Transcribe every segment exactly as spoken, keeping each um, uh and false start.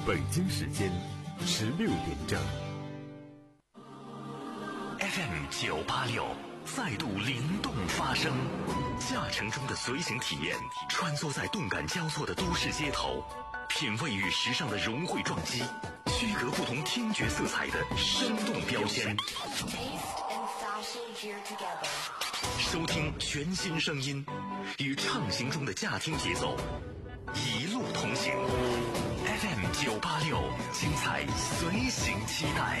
北京时间十六点整。 F M 九八六再度灵动发声，驾乘中的随行体验，穿梭在动感交错的都市街头，品味与时尚的融汇撞击，区隔不同听觉色彩的生动标签。收听全新声音，与畅行中的驾听节奏，一路同行。F M 九八六，精彩随行期待。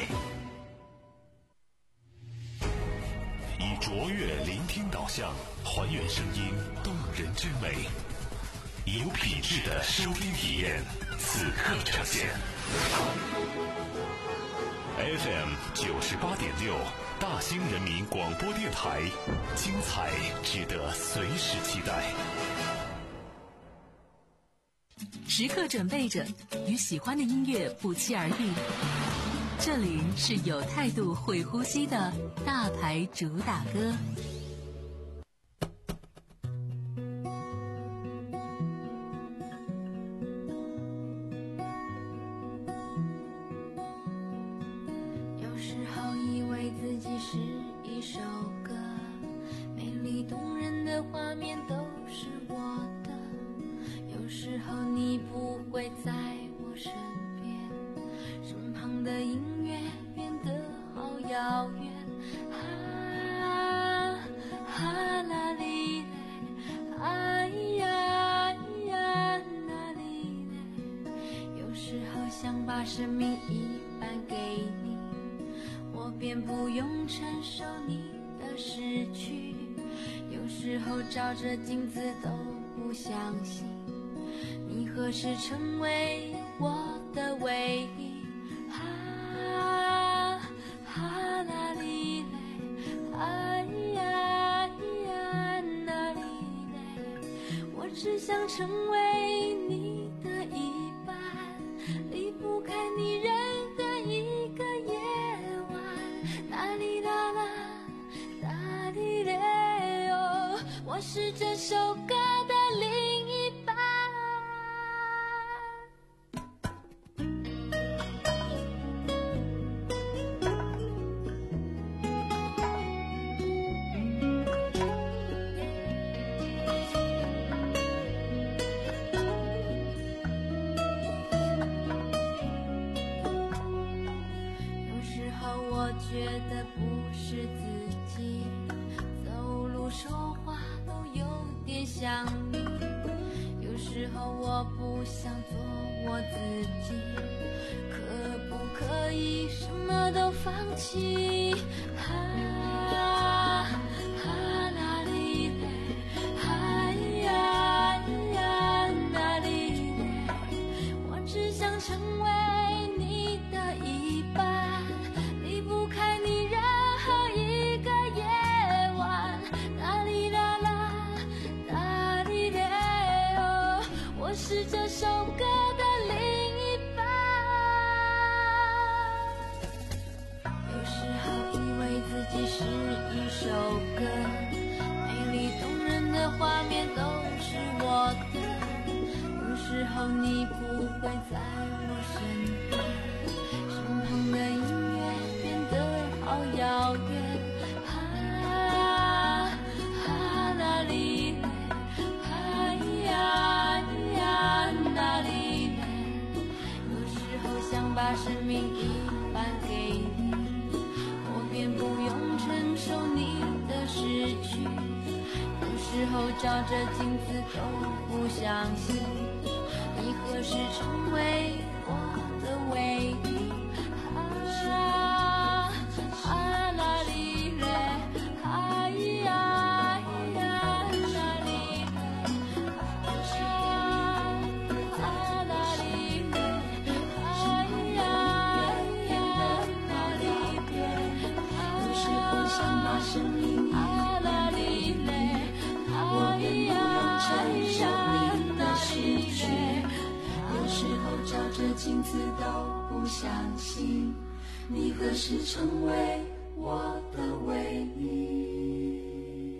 以卓越聆听导向，还原声音动人之美，以有品质的收听体验，此刻呈现。F M 九十八点六，大兴人民广播电台，精彩值得随时期待。 时刻准备着，与喜欢的音乐不期而遇。这里是有态度、会呼吸的大牌主打歌。 有时候以为自己是一首歌，美丽动人的画面都是我的。有时候你不会在我身边，身旁的音乐变得好遥远。啊啊啦哩嘞，哎呀呀啦哩嘞。有时候想把生命一半给你，我便不用承受你的失去。有时候照着镜子都不相信，你何时成为我的唯一。啊啊啦哩嘞，哎呀呀啦哩嘞。我只想成为你的一半，离不开你任何一个夜晚。啦哩啦啦啦哩嘞哦，我是这首歌的另一半。我觉得不是自己，走路说话都有点像你。有时候我不想做我自己，可不可以什么都放弃？啊啊啦哩嘞，哎呀呀啦哩嘞。我只想成为你的一半，离不开你任何一个夜晚。啦哩啦啦啦哩嘞哦，我是这首歌的另一半。有时候以为自己是一首歌，美丽动人的画面都是我的。有时候你不会在我身边，身旁的音乐变得好遥远。啊啊啦哩嘞，哎呀呀啦哩嘞。有时候想把生命一半给你，我便不用承受你的失去。有时候照着镜子都不相信，你何时成为我的唯一。啊啊啦哩嘞，哎呀呀啦哩嘞，啊啊啦哩嘞，哎呀呀啦哩嘞。有时候想把生命啊啦哩嘞，我便不用承受你的失去。有时候照着镜子都不相信，你何时成为我的唯一。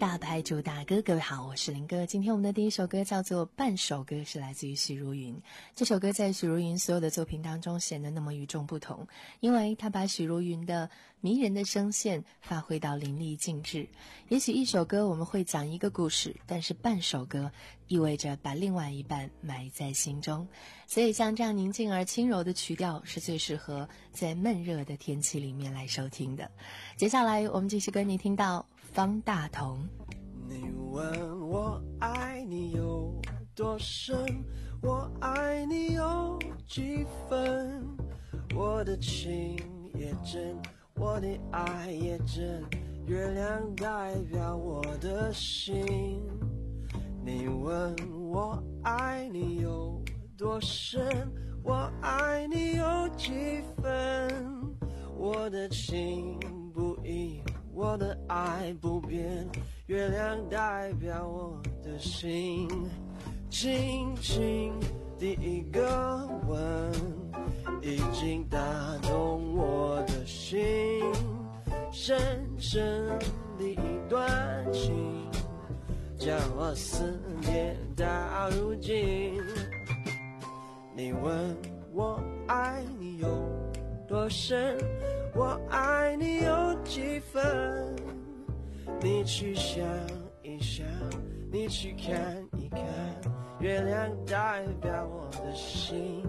大牌主打歌，各位好，我是林哥。今天我们的第一首歌叫做《半首歌》，是来自于许茹芸。这首歌在许茹芸所有的作品当中显得那么与众不同，因为它把许茹芸的迷人的声线发挥到淋漓尽致。也许一首歌我们会讲一个故事，但是半首歌意味着把另外一半埋在心中。所以像这样宁静而轻柔的曲调是最适合在闷热的天气里面来收听的。接下来我们继续跟你听到方大同。 你问我爱你有多深，我爱你有几分，我的情也真，我的爱也真，月亮代表我的心。你问我爱你有多深，我爱你有几分，我的情不移，我的爱不变，月亮代表我的心。轻轻第一个吻已经打动我的心，深深的一段情将我思念到如今。你问我爱你有多深，我爱你有几分，你去想一想，你去看一看，月亮代表我的心。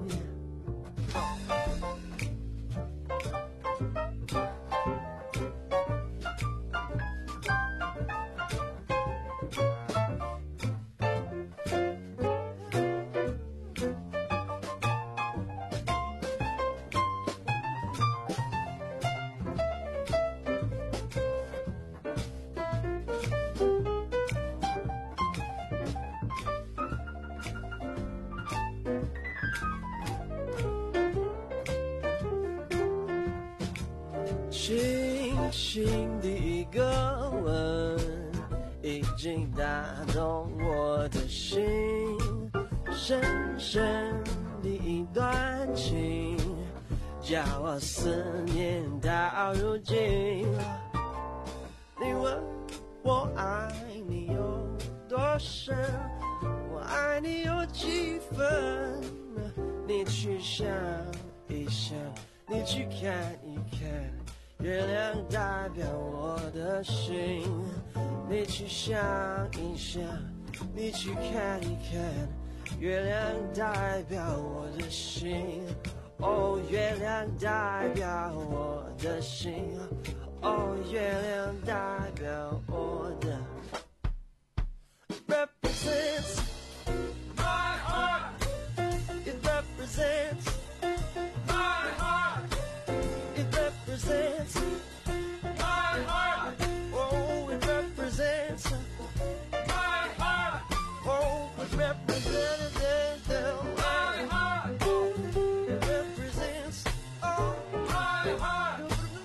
轻轻的一个吻已经打动我的心，深深的一段情叫我思念到如今。你问我爱你有多深，我爱你有几分，你去想一想，你去看一看，月亮代表我的心。你去想一想，你去看一看，月亮代表我的心。哦，月亮代表我的心。哦，月亮代表我的 represents my heart. It represents my heart. It represents my heart. Oh, it represents my heart. Oh, it represents my heart. It represents oh my heart.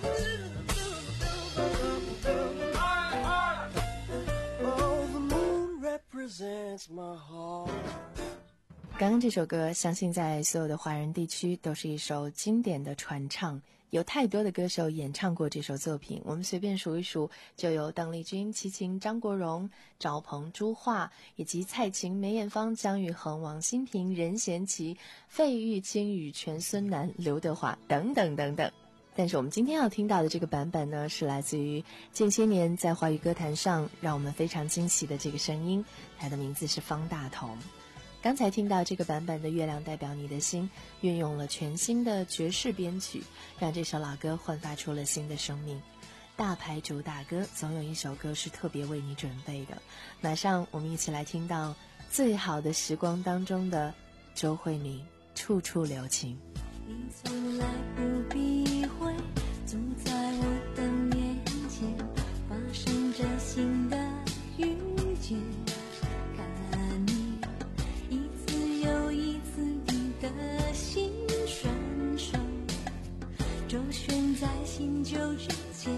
My heart. Oh, the moon represents my heart. 刚刚这首歌相信在所有的华人地区都是一首经典的传唱，有太多的歌手演唱过这首作品，我们随便数一数就有邓丽君、齐秦、张国荣、赵鹏、朱桦，以及蔡琴、梅艳芳、姜育恒、王心平、任贤齐、费玉清、羽泉、孙楠、刘德华等等等等。但是我们今天要听到的这个版本呢，是来自于近些年在华语歌坛上让我们非常惊喜的这个声音，它的名字是方大同。刚才听到这个版本的《月亮代表你的心》，运用了全新的爵士编曲，让这首老歌焕发出了新的生命。大牌主打歌，总有一首歌是特别为你准备的。马上我们一起来听到最好的时光当中的周慧敏《处处留情》。 你从来不避讳，总在我的面前发生着新的遇见，看你一次又一次地的心顺手周旋在新旧之间，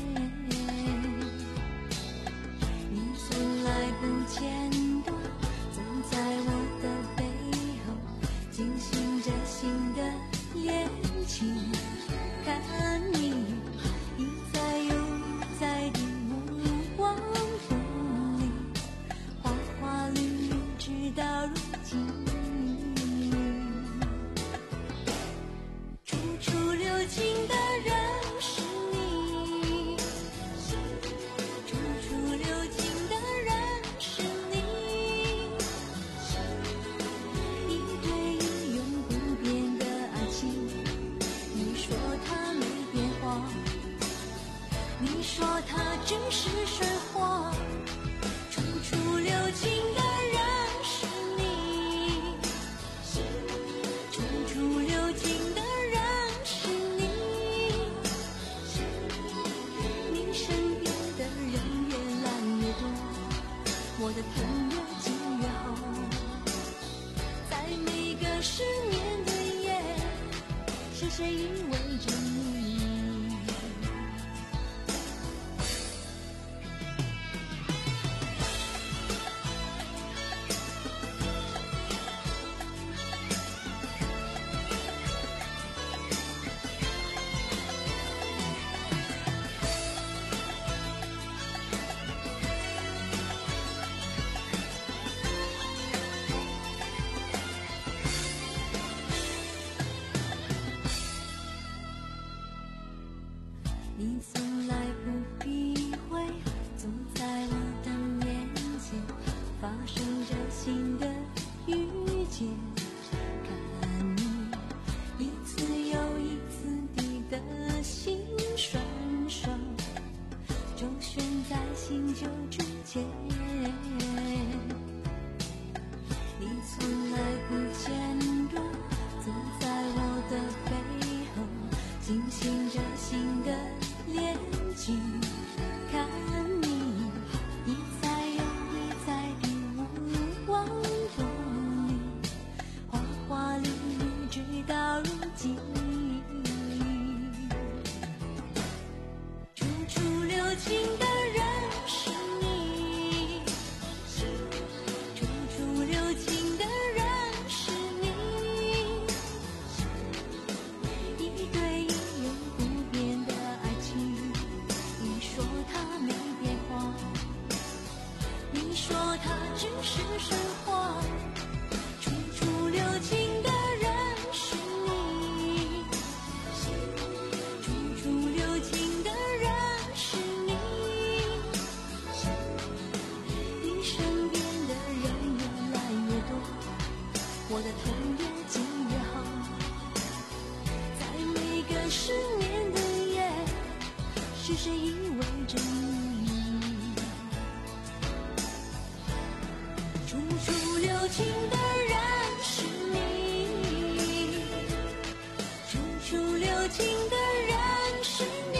你从来不间断走在我的背后，进行着新的恋情，看你一再又再的目光中谁依偎着你？你从来不避讳，总在我的面前发生着新的遇见。看你一次又一次地的心酸手，周旋在新旧之间。你从来不间断，走在我的背后，进行着新的恋情。看你一再又一再地无往不利，花花绿绿直到如今。处处留情的人是你，处处留情的人是你，一对一永不变的爱情。你说它没变化，你说它只是神话。处处留情的人是你，处处留情的人是你，你身边的人越来越多，我的痛越紧越好。在每个失眠的夜，是谁依偎着你？处处留情的人是你，处处留情的人是你，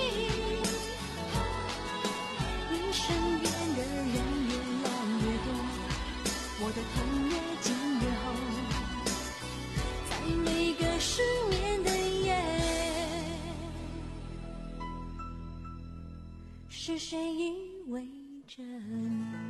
你身边的人越来越多，我的痛越紧越好。在每个失眠的夜，是谁依偎着你？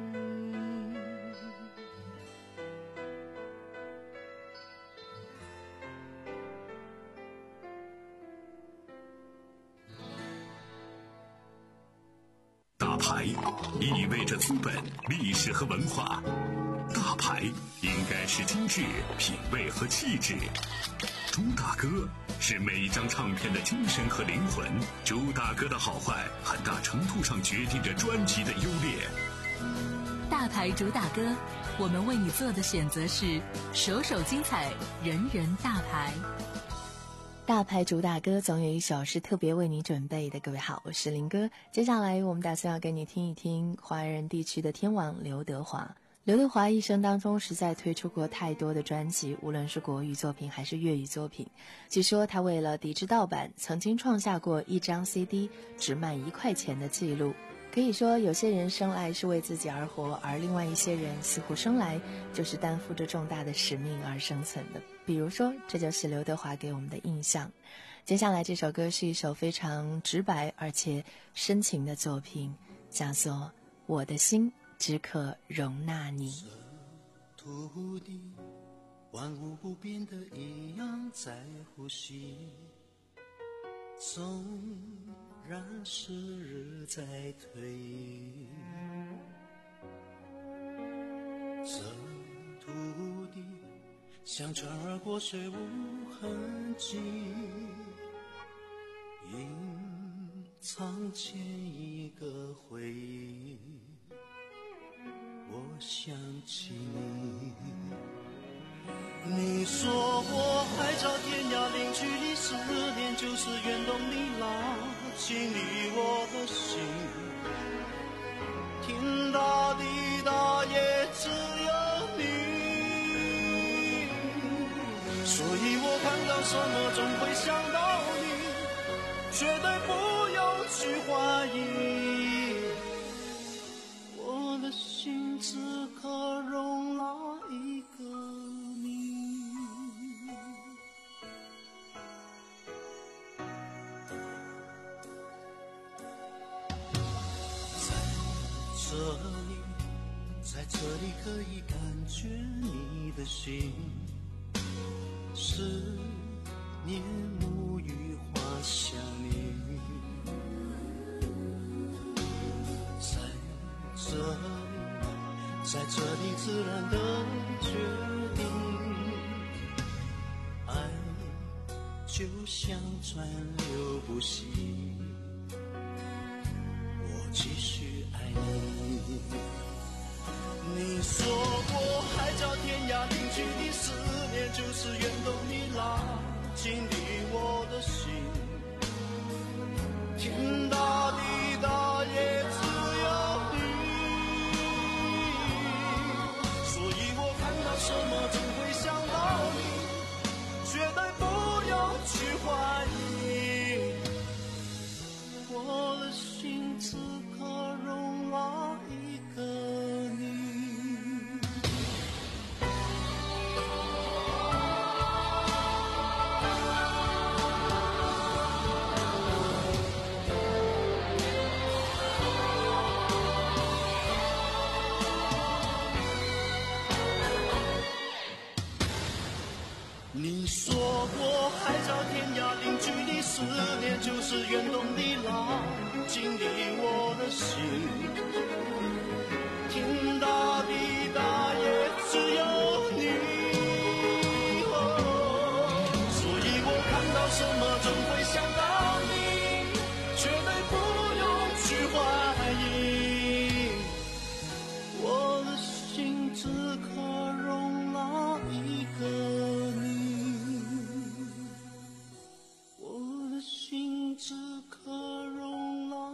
大牌意味着资本、历史和文化，大牌应该是精致、品味和气质。朱大哥是每一张唱片的精神和灵魂，朱大哥的好坏很大程度上决定着专辑的优劣。 大牌主打歌，我们为你做的选择是首首精彩，人人大牌。 大牌主打歌总有一首是特别为你准备的。各位好，我是林哥。接下来我们打算要跟你听一听华人地区的天王刘德华。刘德华一生当中实在推出过太多的专辑，无论是国语作品还是粤语作品。据说他为了抵制盗版，曾经创下过一张 C D 只卖一块钱的记录。可以说有些人生来是为自己而活，而另外一些人似乎生来就是担负着重大的使命而生存的。比如说，这就是刘德华给我们的印象。接下来这首歌是一首非常直白而且深情的作品，叫做《我的心只可容纳你》。 土地万物不变的一样在呼吸，纵然时日在推移，这土地像船儿过水无痕迹，隐藏前一个回忆。我想起你，你说我海角天涯，领取你思念，就是愿动你拉近你我的心。天大地大也只有你，所以我看到什么总会想到你，绝对不用去怀疑，我的心只可容纳一个你。 可以感觉你的心，思念沐浴花香里，在这里，在这里自然的决定，爱就像川流不息，我继续爱你。你说过海角天涯零距离，思念就是远动你拉近离我的心，天大地大也只有你，所以我看到什么总会想到你，绝对不用去怀疑，我的心此刻容纳一个你。你说过海角天涯零距离，思念就是远动你拉近离我的心，天大地大也只有你，哦，所以我看到什么总会想到你，绝对不用去怀疑，我的心此刻容纳一个你，此刻容纳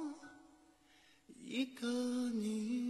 一个你。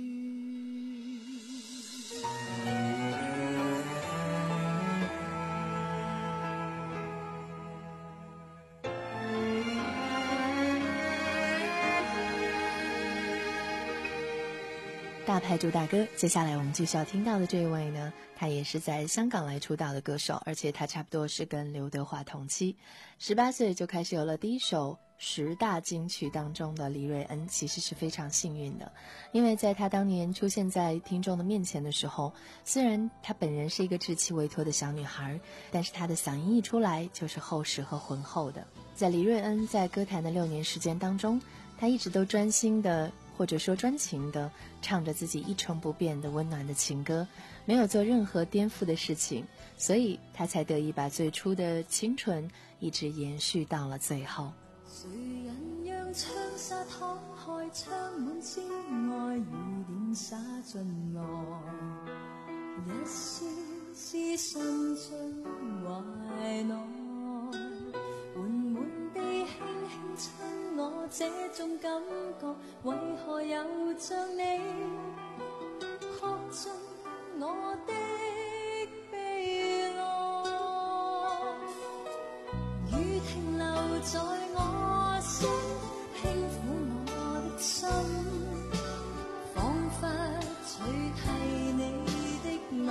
大牌主打歌，接下来我们继续要听到的这一位呢，他也是在香港来出道的歌手，而且他差不多是跟刘德华同期，十八岁就开始有了第一首十大金曲当中的黎瑞恩，其实是非常幸运的，因为在他当年出现在听众的面前的时候，虽然他本人是一个稚气未脱的小女孩，但是他的嗓音一出来就是厚实和浑厚的。在黎瑞恩在歌坛的六年时间当中，他一直都专心的或者说专情的唱着自己一成不变的温暖的情歌，没有做任何颠覆的事情，所以他才得以把最初的清纯一直延续到了最后。 谁人让窗纱敞开，窗满之外雨点洒进来，一丝丝渗进怀内，缓缓地轻轻亲我，这种感觉为何又像你刻进我的臂内，雨停留在我心，轻撫我的心，仿佛取替你的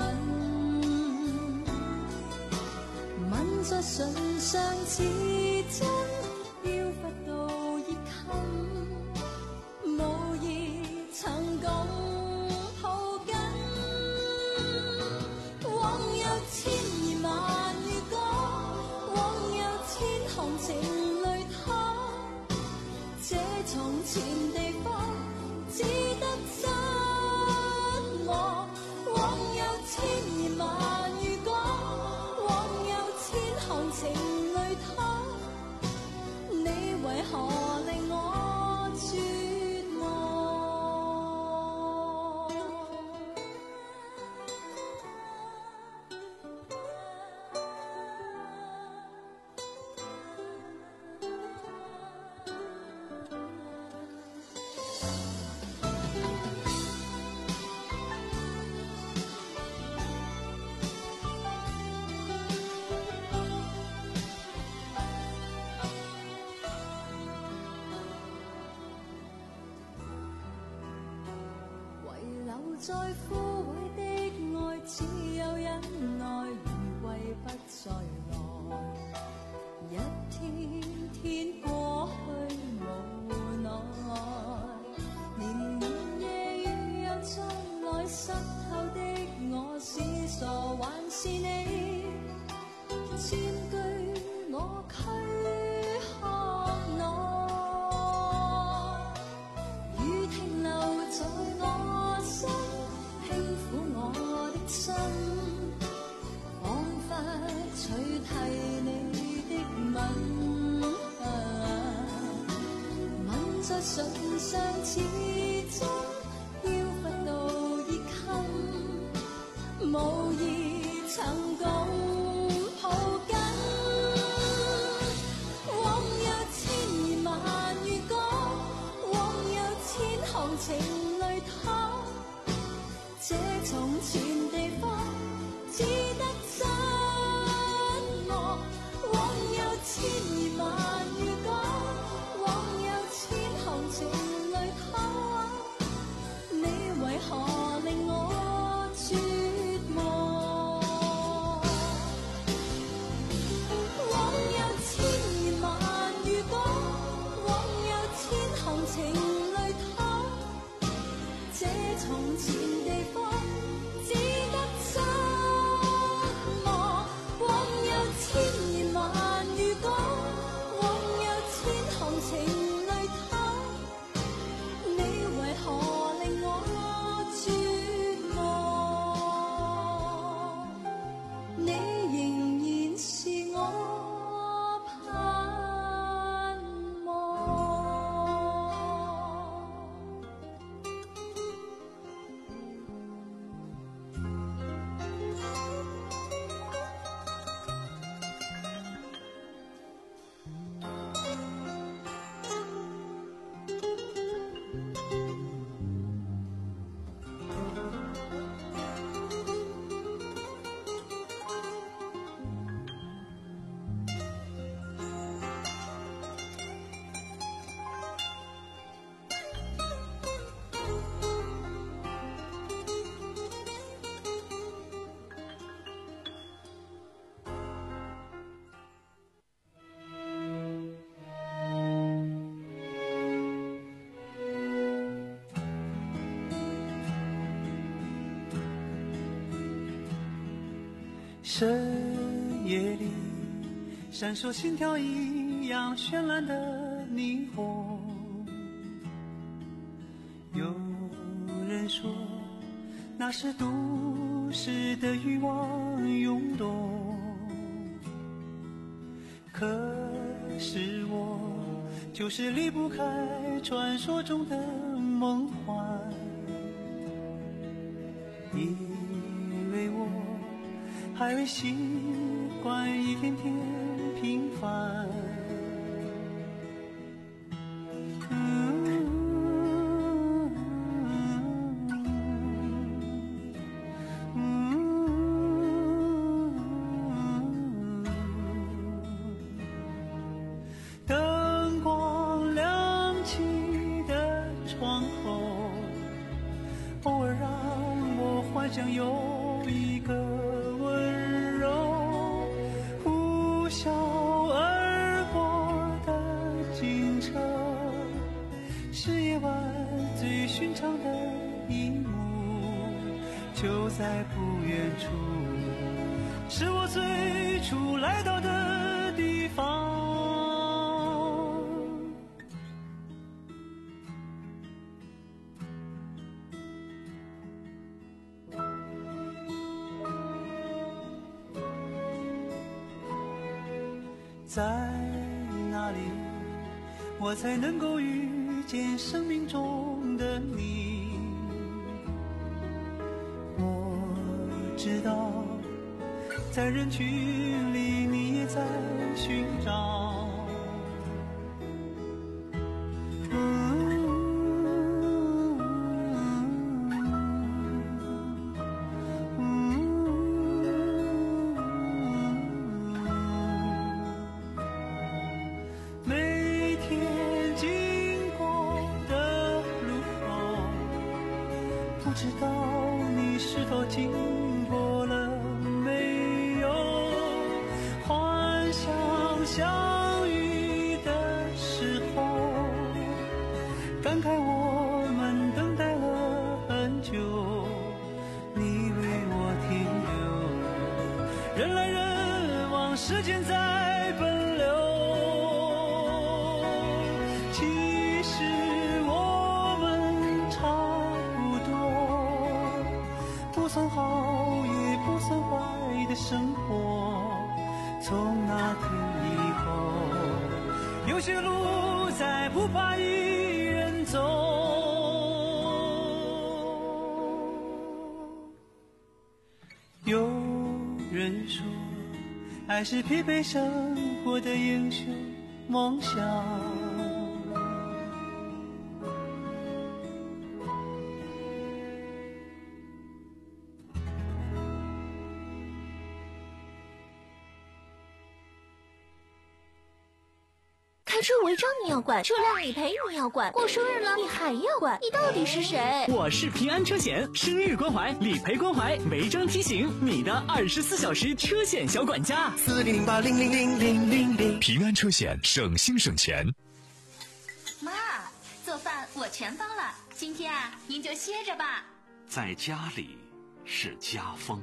吻，吻在唇上似真，飄忽到熱襟，無意曾共抱緊，往有千言萬語講，往有千行情淚淌，這從前地方只得真我，往有千言萬語講，往有千行情淚淌，你為何令我絕望？遺留在枯萎的愛，只有忍耐，餘悸不再來，一天天過去無奈，年年夜月又再來，濕透佔據我軀殼內，雨停留在我心，輕撫我的心，彷彿取替你的吻，吻在唇上似針，飄忽到熱襟，無意曾共抱緊。往有千言萬語講，往有千行情淚淌，這從前地方只得側卧。往有千言萬語講，往有千行情淚淌，你為何令我絕望？往有千言萬語講，往有千行情淚淌，這從前地方只得側卧。往有千言萬語講，往有千行情淚淌，你為何令我絕望？你仍然是我盼望。 深夜里闪烁心跳一样绚烂的霓虹，有人说那是都市的欲望涌动，可是我就是离不开传说中的梦幻，因为我还未习惯一天天平凡。灯光亮起的窗口，偶尔让我幻想有一个温柔呼啸而过的警车，是夜晚最寻常的一幕，就在不远处，是我最初来到的地方。在哪里我才能够遇见生命中的你？我知道在人群里你也在寻找，不知道你是否经过了没有，幻想相遇的时候，感慨我们等待了很久，你为我停留，人来人往是时间在奔流。其实我们差不多，不算好也不算坏的生活。从那天以后，有些路再不怕一人走。有人说，爱是疲惫生活的英雄梦想。 车违章你要管，车辆理赔你要管，过生日了你还要管，你到底是谁？ 我是平安车险，生日关怀、理赔关怀、违章提醒，你的二十四小时车险小管家。 四零零八零零零零零零。 平安车险，省心省钱。 妈，做饭我全包了，今天啊，您就歇着吧。 在家里是家风。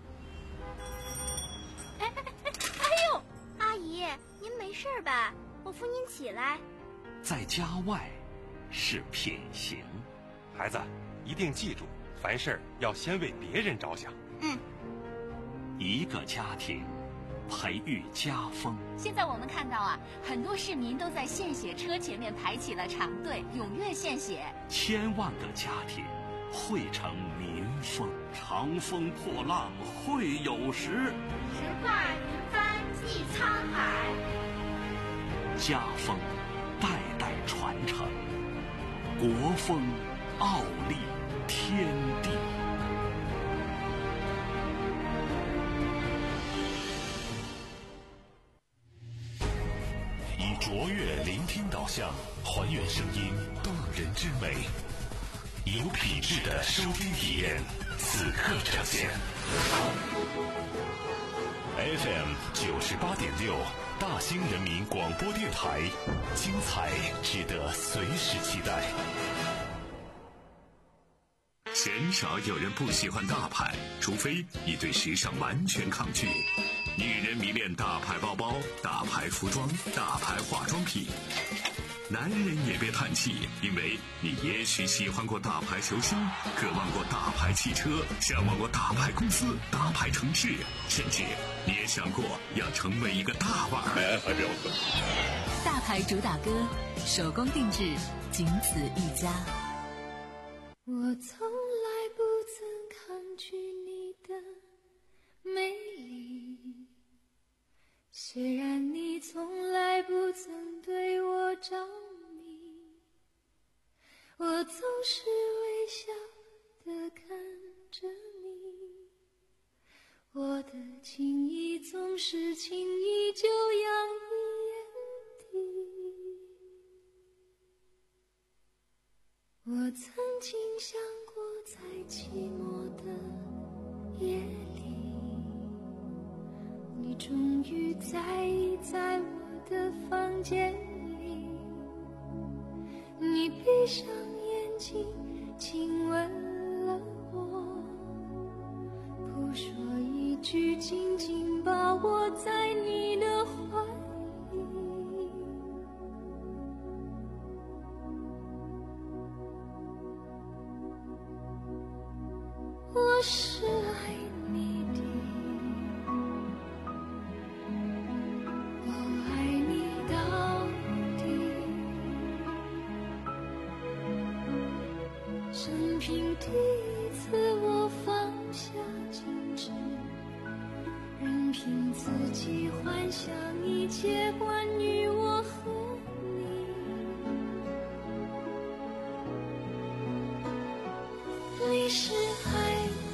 哎哎哎哎呦，阿姨，您没事吧？我扶您起来。 在家外是品行。 孩子，一定记住，凡事要先为别人着想。 嗯。 一个家庭培育家风。 现在我们看到啊，很多市民都在献血车前面排起了长队，踊跃献血。 千万个家庭汇成民风。长风破浪会有时， 时化云帆济沧海。 家风代代传承，国风傲立天地。以卓越聆听导向，还原声音动人之美，有品质的收听体验，此刻呈现。F M 九十八点六。大兴人民广播电台，精彩值得随时期待。鲜少有人不喜欢大牌，除非你对时尚完全抗拒。女人迷恋大牌包包、大牌服装、大牌化妆品。男人也别叹气，因为你也许喜欢过大牌球星，渴望过大牌汽车，向往过大牌公司、大牌城市，甚至你也想过要成为一个大腕儿。 大牌主打歌，手工定制，仅此一家。 我从来不曾抗拒你的美丽，虽然你从来不曾对我着迷，我总是微笑地看着你，我的情意总是轻易就洋溢眼底。我曾经想过，在寂寞的夜里，你终于在意在我的房间里，你闭上眼睛亲吻了我，不说一句，紧紧把我在你的怀里。我是爱你的，我爱你到底，生平第一次我放下矜持，任凭自己幻想一切关于我和你，你是爱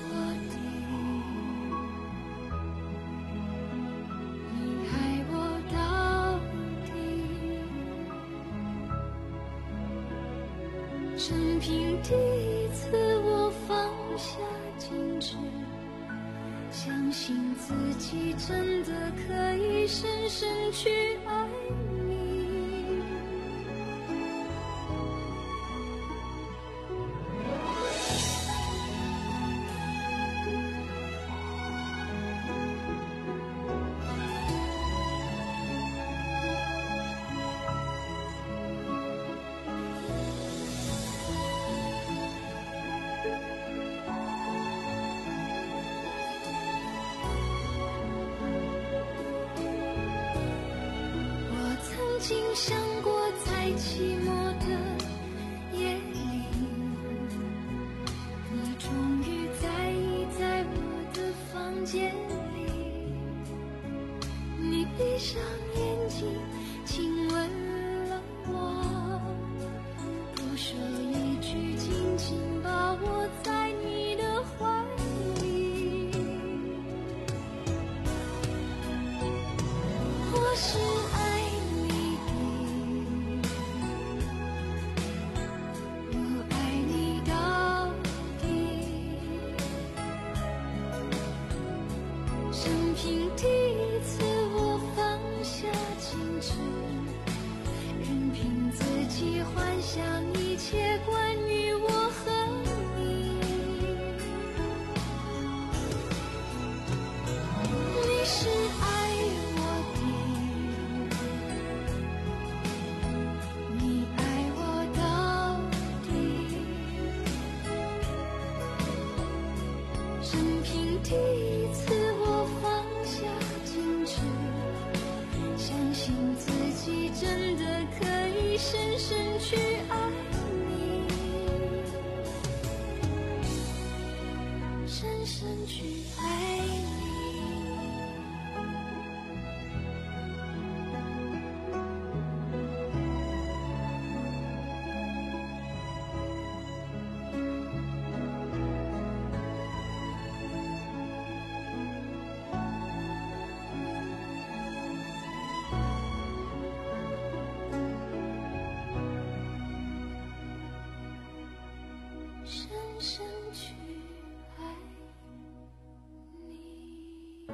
生平第一次我放下矜持，相信自己真的可以深深去爱你。 想过在寂寞的夜里，你终于在意在我的房间里，你闭上眼睛亲吻了我，多说一句紧紧把我在你的怀里，我是爱你的，我爱你到底，生平第一次我放下矜持，任凭自己幻想一切关于我和你，你是爱我的，你爱我到底，生平第一次我放下矜持，相信自己真的可以深深去爱你，深深去爱你。深深去爱你。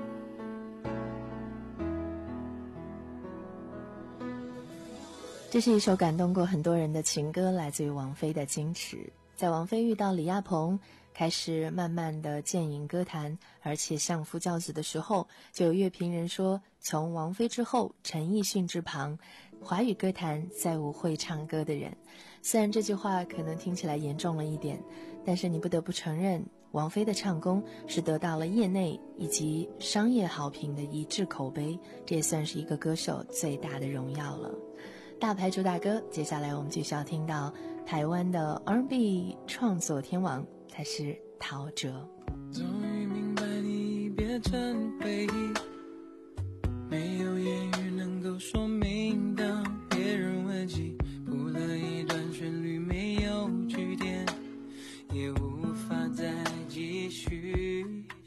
这是一首感动过很多人的情歌，来自于王菲的《矜持》。在王菲遇到李亚鹏，开始慢慢的渐饮歌坛，而且相夫教子的时候，就有乐评人说，从王菲之后，陈奕迅之旁，华语歌坛再无会唱歌的人。虽然这句话可能听起来严重了一点，但是你不得不承认，王菲的唱功是得到了业内以及商业好评的一致口碑，这也算是一个歌手最大的荣耀了。大牌主打歌，接下来我们继续要听到台湾的 R and B 创作天王，他是陶喆。 终于明白你别成回忆，没有言语能够说明，当别人问起谱了一段旋律，没有句点，也无法再继续，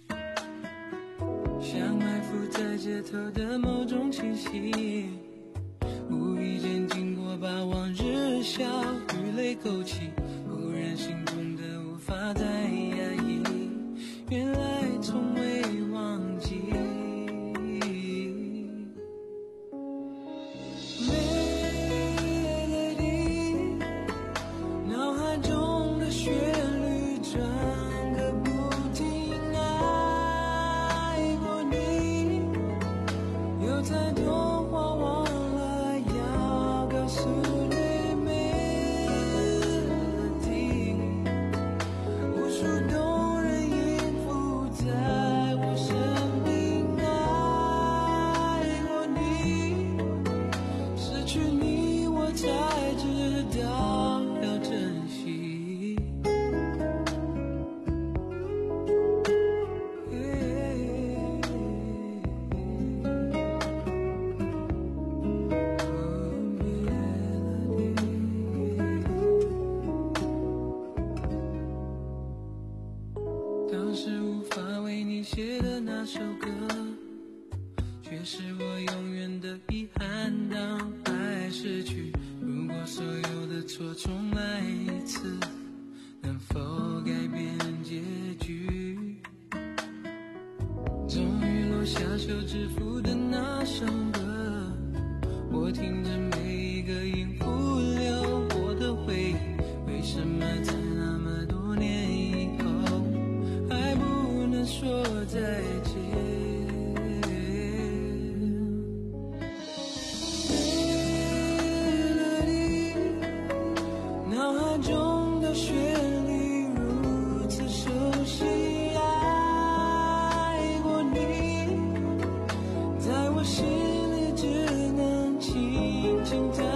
像埋伏在街头的某种气息，无意间经过，把往日笑与泪勾起，忽然心中的无法再压抑，原来从未忘记。Melody， 脑海中的旋律转个不停，爱过你，有太多话忘了要告诉你。Melody， 无数动人音符在我生命，爱过你，失去你我才知道要珍惜。当时无法为你写的那首歌，却是我永远的遗憾。当爱逝去，如果所有的错重来一次，能否改变结局？终于落下休止符的那首歌，我听着每一个音符流过的回忆，为什么在那么多年以后还不能说再见？Melody， 脑海中的旋律如此熟悉，爱过你，在我心里只能轻轻叹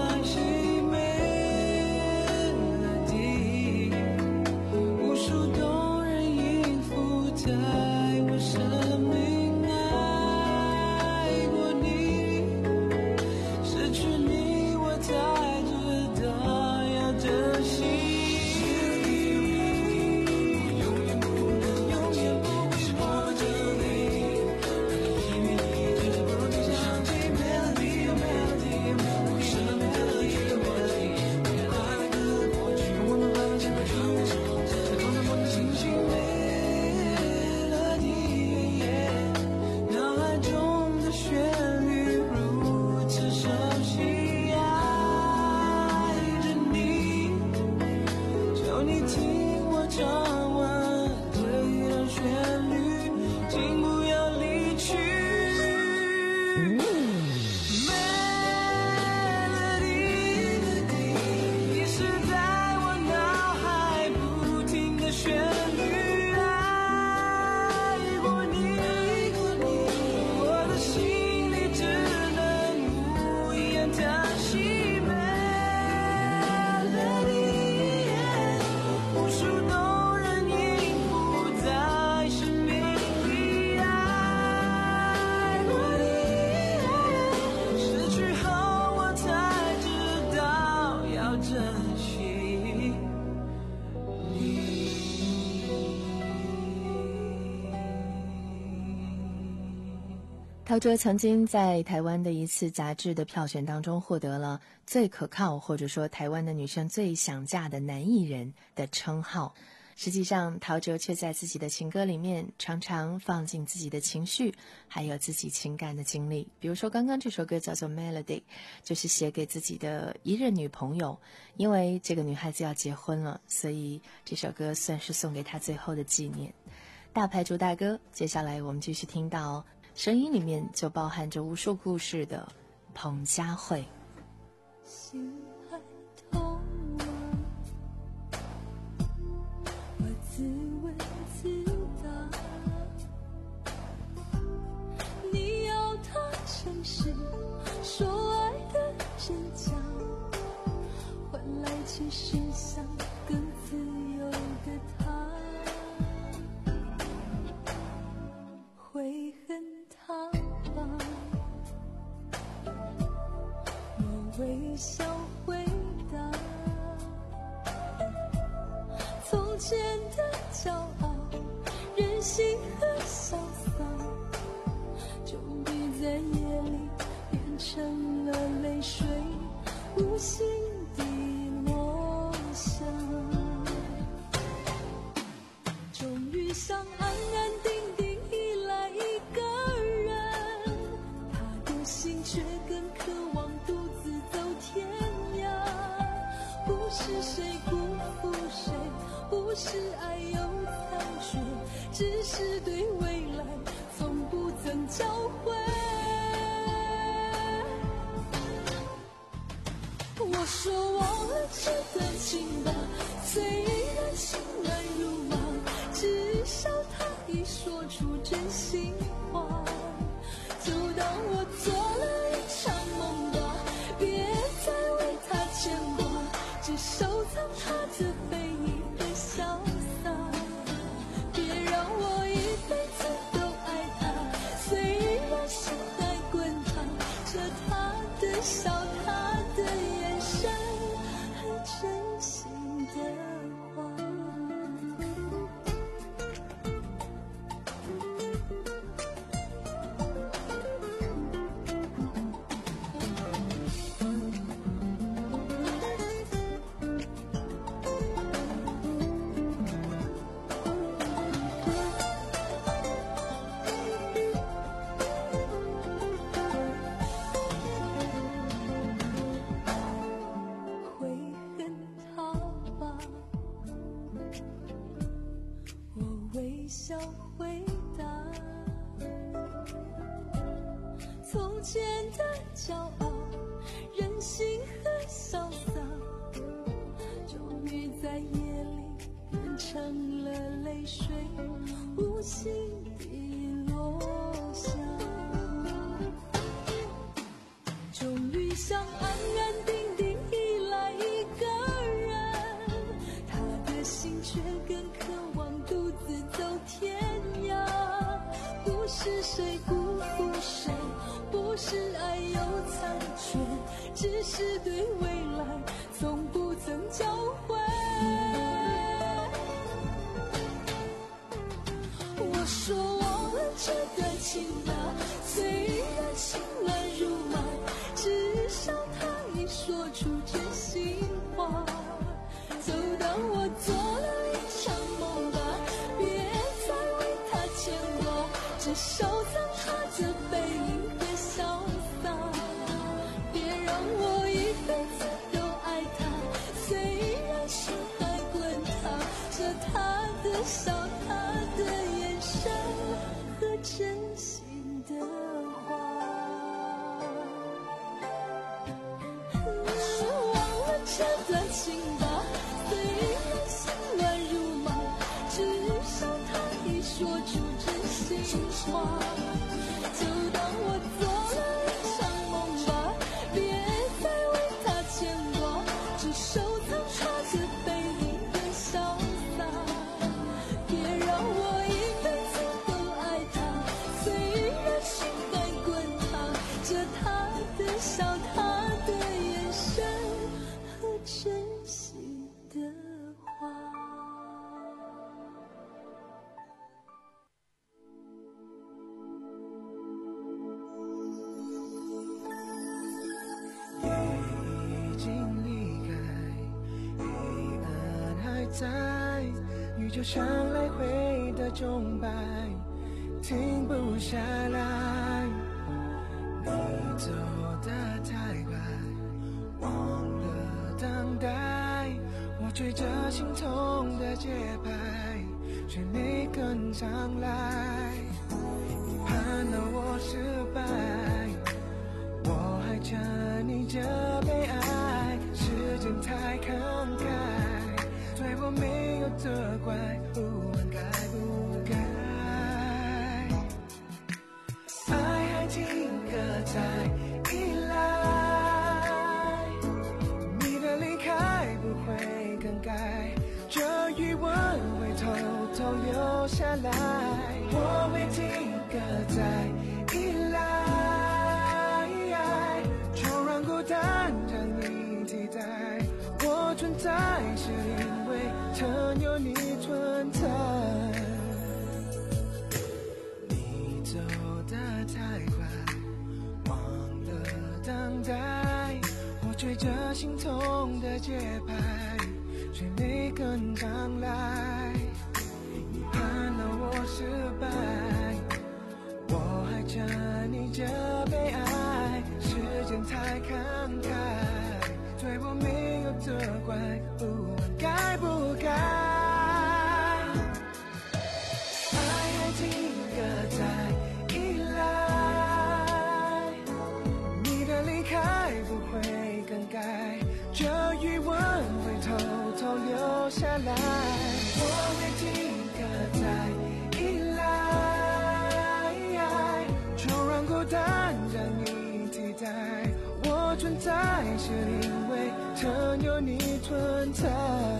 陶喆曾经在台湾的一次杂志的票选当中获得了最可靠，或者说台湾的女生最想嫁的男艺人的称号。实际上，陶喆却在自己的情歌里面常常放进自己的情绪，还有自己情感的经历。比如说刚刚这首歌叫做 Melody， 就是写给自己的一任女朋友，因为这个女孩子要结婚了，所以这首歌算是送给她最后的纪念。大牌主大哥，接下来我们继续听到声音里面就包含着无数故事的彭佳慧。 心还痛啊，我自问自答，你要他诚实说爱的真假，换来只是想更自由的他，会恨他吧，我微笑回答，从前的骄傲任性和潇洒，终于在夜里变成了泪水，无心地落下，终于想安安定定依赖一个人，他的心却更渴望独自走天涯，不是谁辜负谁，不是爱有残缺，只是对未来从不曾交汇。我说忘了这段情吧，虽然心乱如麻，至少他已说出真心话，就当我做了一场梦吧，别再为他牵挂，只收藏他的背影和潇洒，别让我一辈子都爱他，虽然心还滚烫着他的笑，他的眼神和真心的话。会恨他吧，我微笑回答，从前的骄傲任性和潇洒，终于在夜里变成了泪水，无心地落下，终于想安安定定依赖一个人，他的心却更渴望独自走天涯，不是谁辜负谁，不是爱有残缺，只是对未来从不曾交汇。我说忘了这段情吧，虽然心乱如麻，至少他已说出真心话，就当我做了一场梦吧，别再为他牵挂，只收藏他的背影和潇洒，别让我一辈子都爱他，虽然心还滚烫着他的笑，他的眼神和真心的话。 在，雨就像来回的钟摆，停不下来。你走得太快，忘了等待，我追着心痛的节拍，却没跟上来。你盼到我失败，我还欠你这悲哀，时间太慷慨，对我没有责怪，不问该不该。爱还停格在依赖，你的离开不会更改，这余温会偷偷流下来。我会停格在依赖，就让孤单让你替代。我存在是因为曾有你存在。你走得太快，忘了等待，我追着心痛的节拍，却没跟上来。你盼到我失败，我还欠你这悲哀，时间太慷慨，对我没有责怪，不问该不该。爱还停格在依赖，你的离开不会更改，这余温会偷偷流下来。我会停格在依赖，就让孤单让你替代。我存在是因为曾有你存在。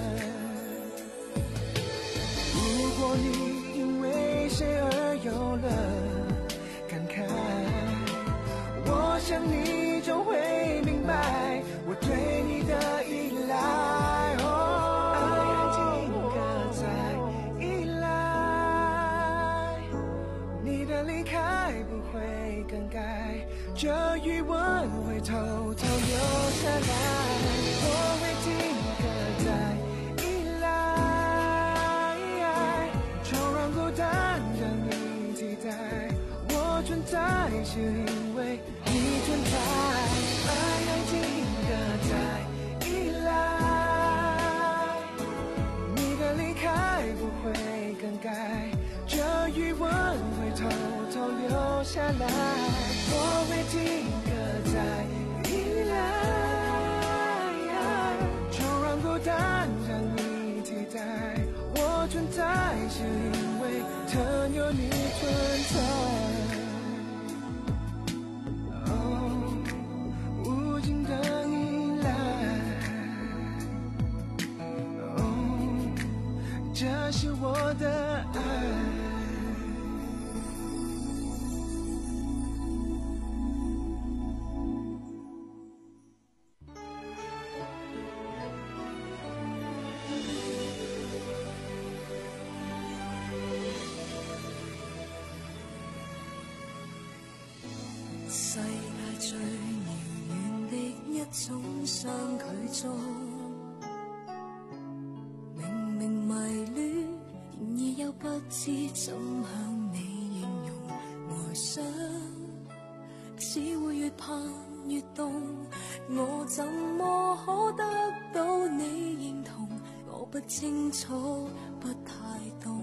如果你因为谁而有了感慨，我想你就会明白我对你的依赖。哦，爱还停格在依赖，你的离开不会更改，这余温会偷偷流下来。我会停格在依赖，就让孤单让你替代。我存在是因为你存在。爱还停格在依赖，你的离开不会更改，这余温会偷偷流下来。我会停格在依赖，就让孤单让你替代。我存在是因为曾有你存在。哦，无尽的依赖，哦，这是我的爱。 世界最遙遠的一種相距中，明明迷戀，然而又不知怎向你形容。愛上只會越盼越凍，我怎麼可得到你認同？我不清楚，不太懂。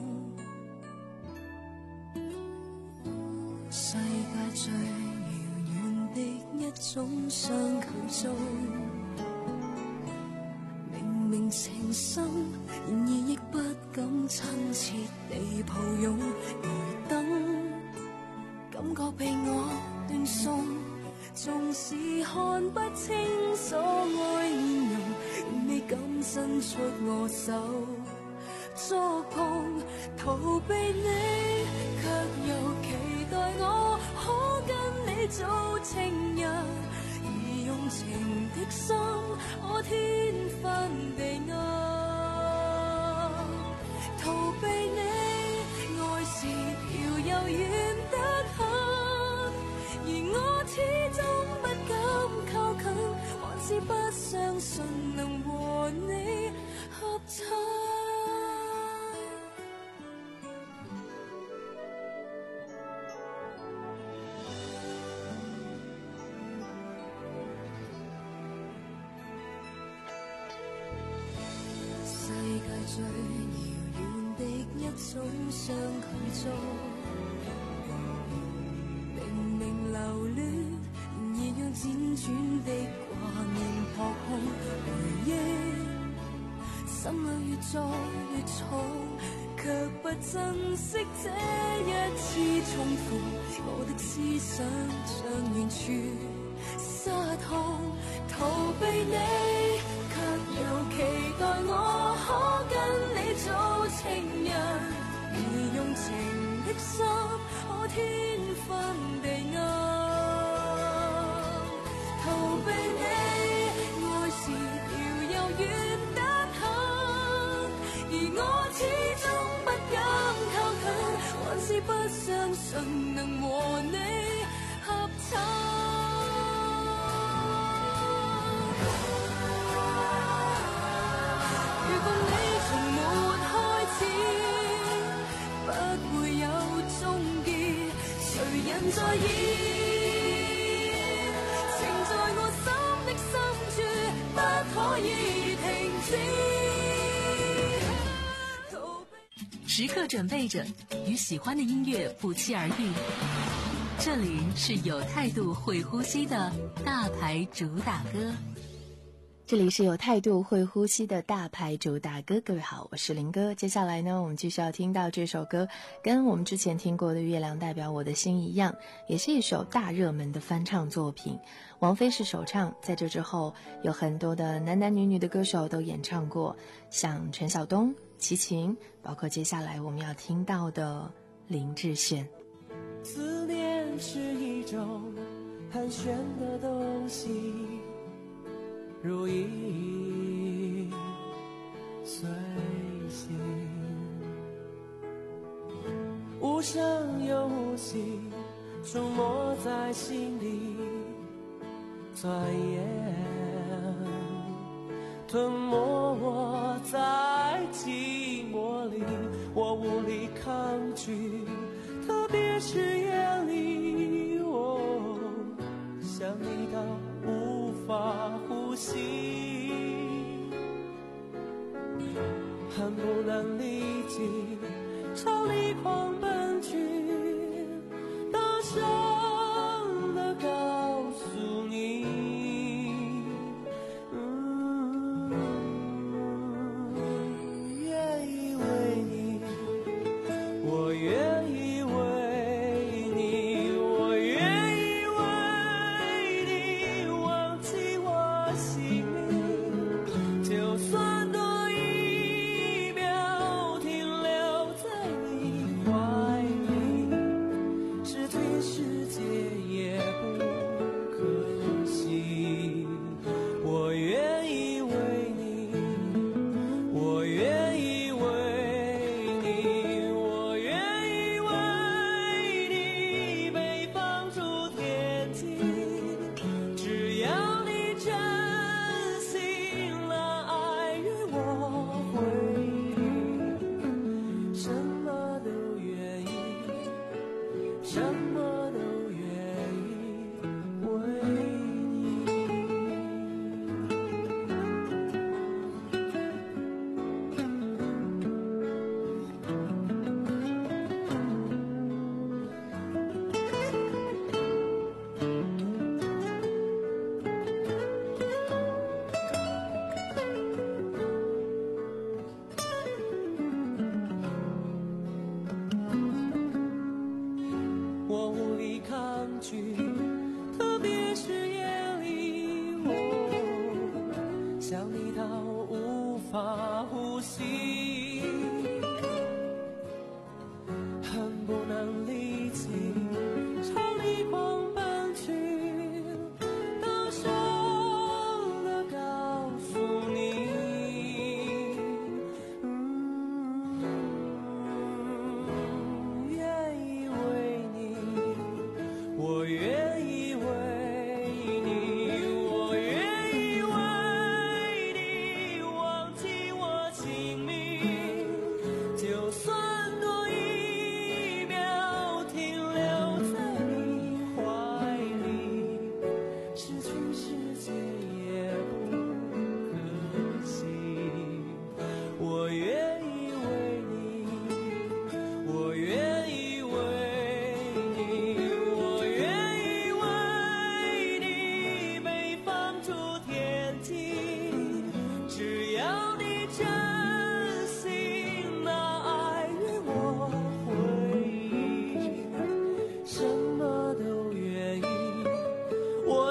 世界最一種相距中，明明情深，然而亦不敢親切地抱擁。如燈，感覺被我斷送，縱使看不清所愛面容，仍未敢伸出我手觸碰，逃避你，卻又期待我可跟你做情人，而用情的心，我天分地愛，逃避你，愛是遙又遠得很，而我始終不敢靠近，還是不相信能和你合襯。 早相拒做。明明留恋，然而讓輾轉的掛念撲空回憶，心裏越做越重，卻不珍惜這一次重逢。我的思想像完全失控，逃避你，卻又期待我可跟你做情人，而用情的心可天昏地暗。逃避你，愛是遙遙遠得很，而我始終不敢靠近，還是不相信能和你合襯。如共你從沒開始，不會有終結，誰人在意？情在我心的深處，不可以停止。 时刻准备着，与喜欢的音乐不期而遇。这里是有态度会呼吸的大牌主打歌。 这里是有态度会呼吸的大牌主打歌，各位好，我是林哥。接下来呢，我们继续要听到这首歌，跟我们之前听过的《月亮代表我的心》一样，也是一首大热门的翻唱作品。王菲是首唱，在这之后有很多的男男女女的歌手都演唱过，像陈晓东、齐秦，包括接下来我们要听到的林志炫。 思念是一种寒暄的东西，如影随形，无声又无息，出没在心里，钻研吞没我在寂寞里，我无力抗拒，特别是夜里，我想你到无法呼吸，恨不能立即朝你狂奔去，大声地告诉你，嗯，愿意为你，我愿意为你，我愿意为你忘记我姓名，就算多一秒停留在你怀里，失去世界也不可惜。我愿意为你，我愿意为你，我愿意为你被放逐天际，只要你真心了爱与我回忆，什么都愿意，什么都愿意为你。我无力抗拒，特别是夜里，我想你到无法呼吸，恨不能立即朝你狂奔去，大声地告诉你，嗯，愿意为你，我愿意为你，我愿意为你忘记我姓名，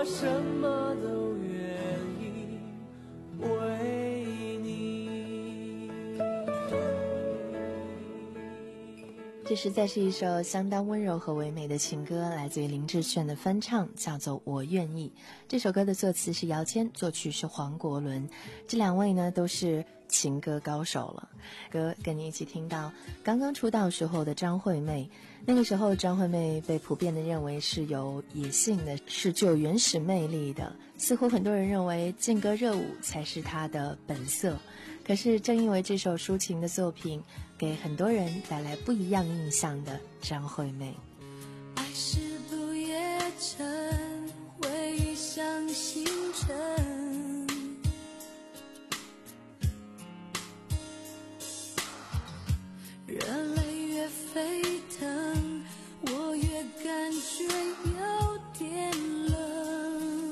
什么都愿意为你。 这实在是一首相当温柔和唯美的情歌，来自于林志炫的翻唱，叫做《我愿意》。这首歌的作词是姚谦，作曲是黄国伦，这两位呢都是情歌高手了。歌跟你一起听到刚刚出道时候的张惠妹，那个时候张惠妹被普遍的认为是有野性的，是具有原始魅力的，似乎很多人认为劲歌热舞才是她的本色。可是正因为这首抒情的作品，给很多人带来不一样印象的张惠妹。 爱是不夜城，回忆像星辰，热泪越沸腾，我越感觉有点冷，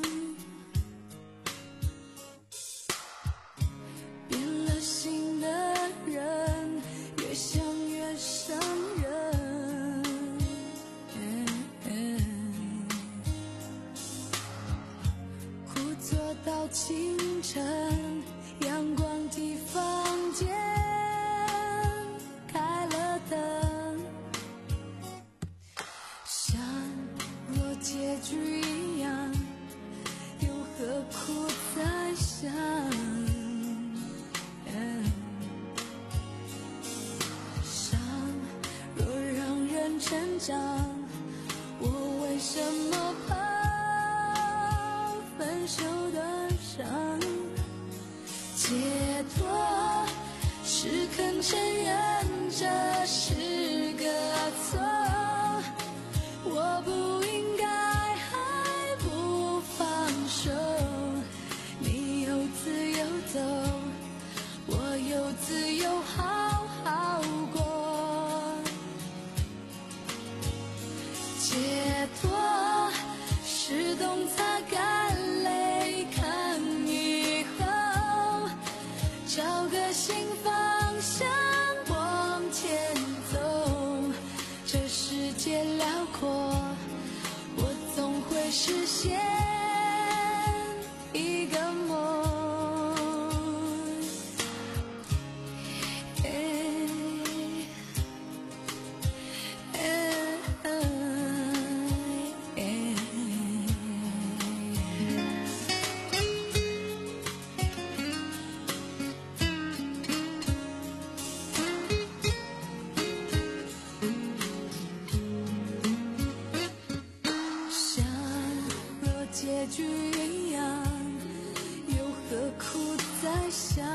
变了心的人越想越伤人，苦坐到清晨，阳光替房间开了灯，像若结局一样，又何苦再想，伤若让人成长，我为什么怕分手的伤？解脱是肯承认这是个错，我不应该还不放手，你有自由走，我有自由好好过，解脱是懂擦干泪，看以后找个新方向往前走，这世界辽阔，我总会实现一个梦。像若结局一样，又何苦再想？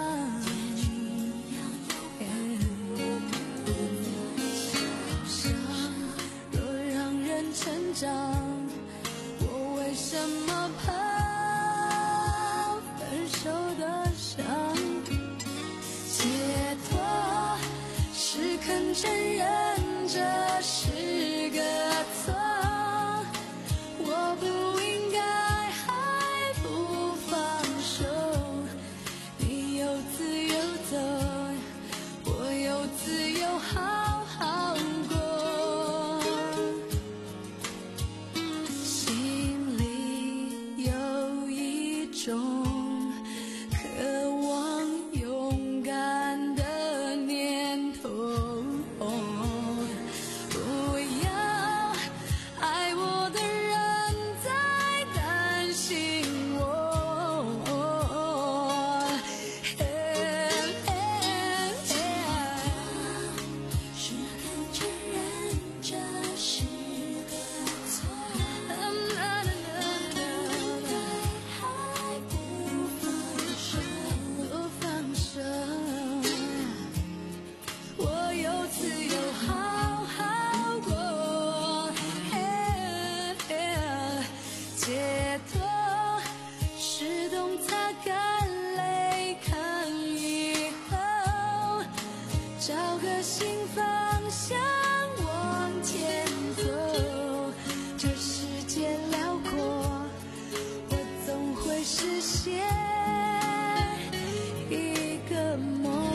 伤若让人成长，我为什么怕分手的伤？解脱是肯承认这是个错，我不应该还不放手，你有自由走，我有自由好好过，心里有一种渴望勇敢的念头，不要爱我的人在担心我，是肯承认这是个错，还不放手，不放手，我有自由好好过，解脱是懂擦干泪，看以后找个新方向往前走，这世界辽阔，我总会实现一个梦。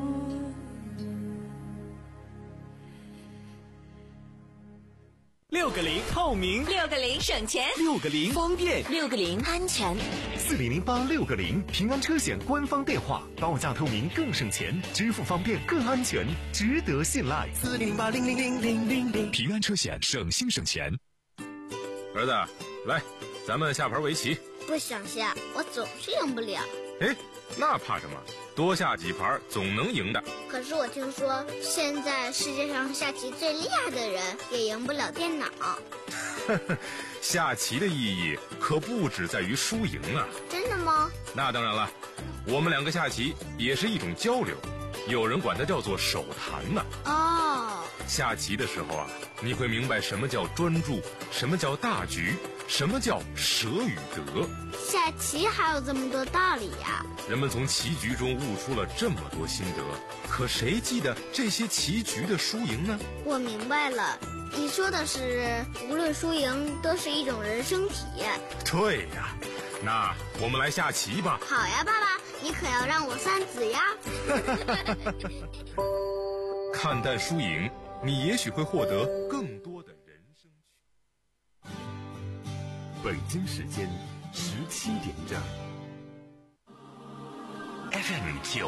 六个零透明， 六个零省钱， 六个零方便， 六个零安全。 四零零八六个零平安车险官方电话，报价透明更省钱，支付方便更安全，值得信赖。 四零零八零零零零零零， 平安车险省心省钱。 儿子，来，咱们下盘围棋。 不想下，我总是赢不了。 哎，那怕什么？多下几盘总能赢的。 可是我听说，现在世界上下棋最厉害的人也赢不了电脑。 下棋的意义可不只在于输赢啊！ 真的吗？ 那当然了，我们两个下棋也是一种交流，有人管它叫做手谈呢。 哦， 下棋的时候啊，你会明白什么叫专注，什么叫大局，什么叫舍与得。 下棋还有这么多道理呀！ 人们从棋局中悟出了这么多心得，可谁记得这些棋局的输赢呢？ 我明白了，你说的是无论输赢都是一种人生体验。 对呀，那我们来下棋吧。 好呀，爸爸，你可要让我三子呀。 看淡输赢，你也许会获得更多的人生。 北京时间十七点整。 F M 九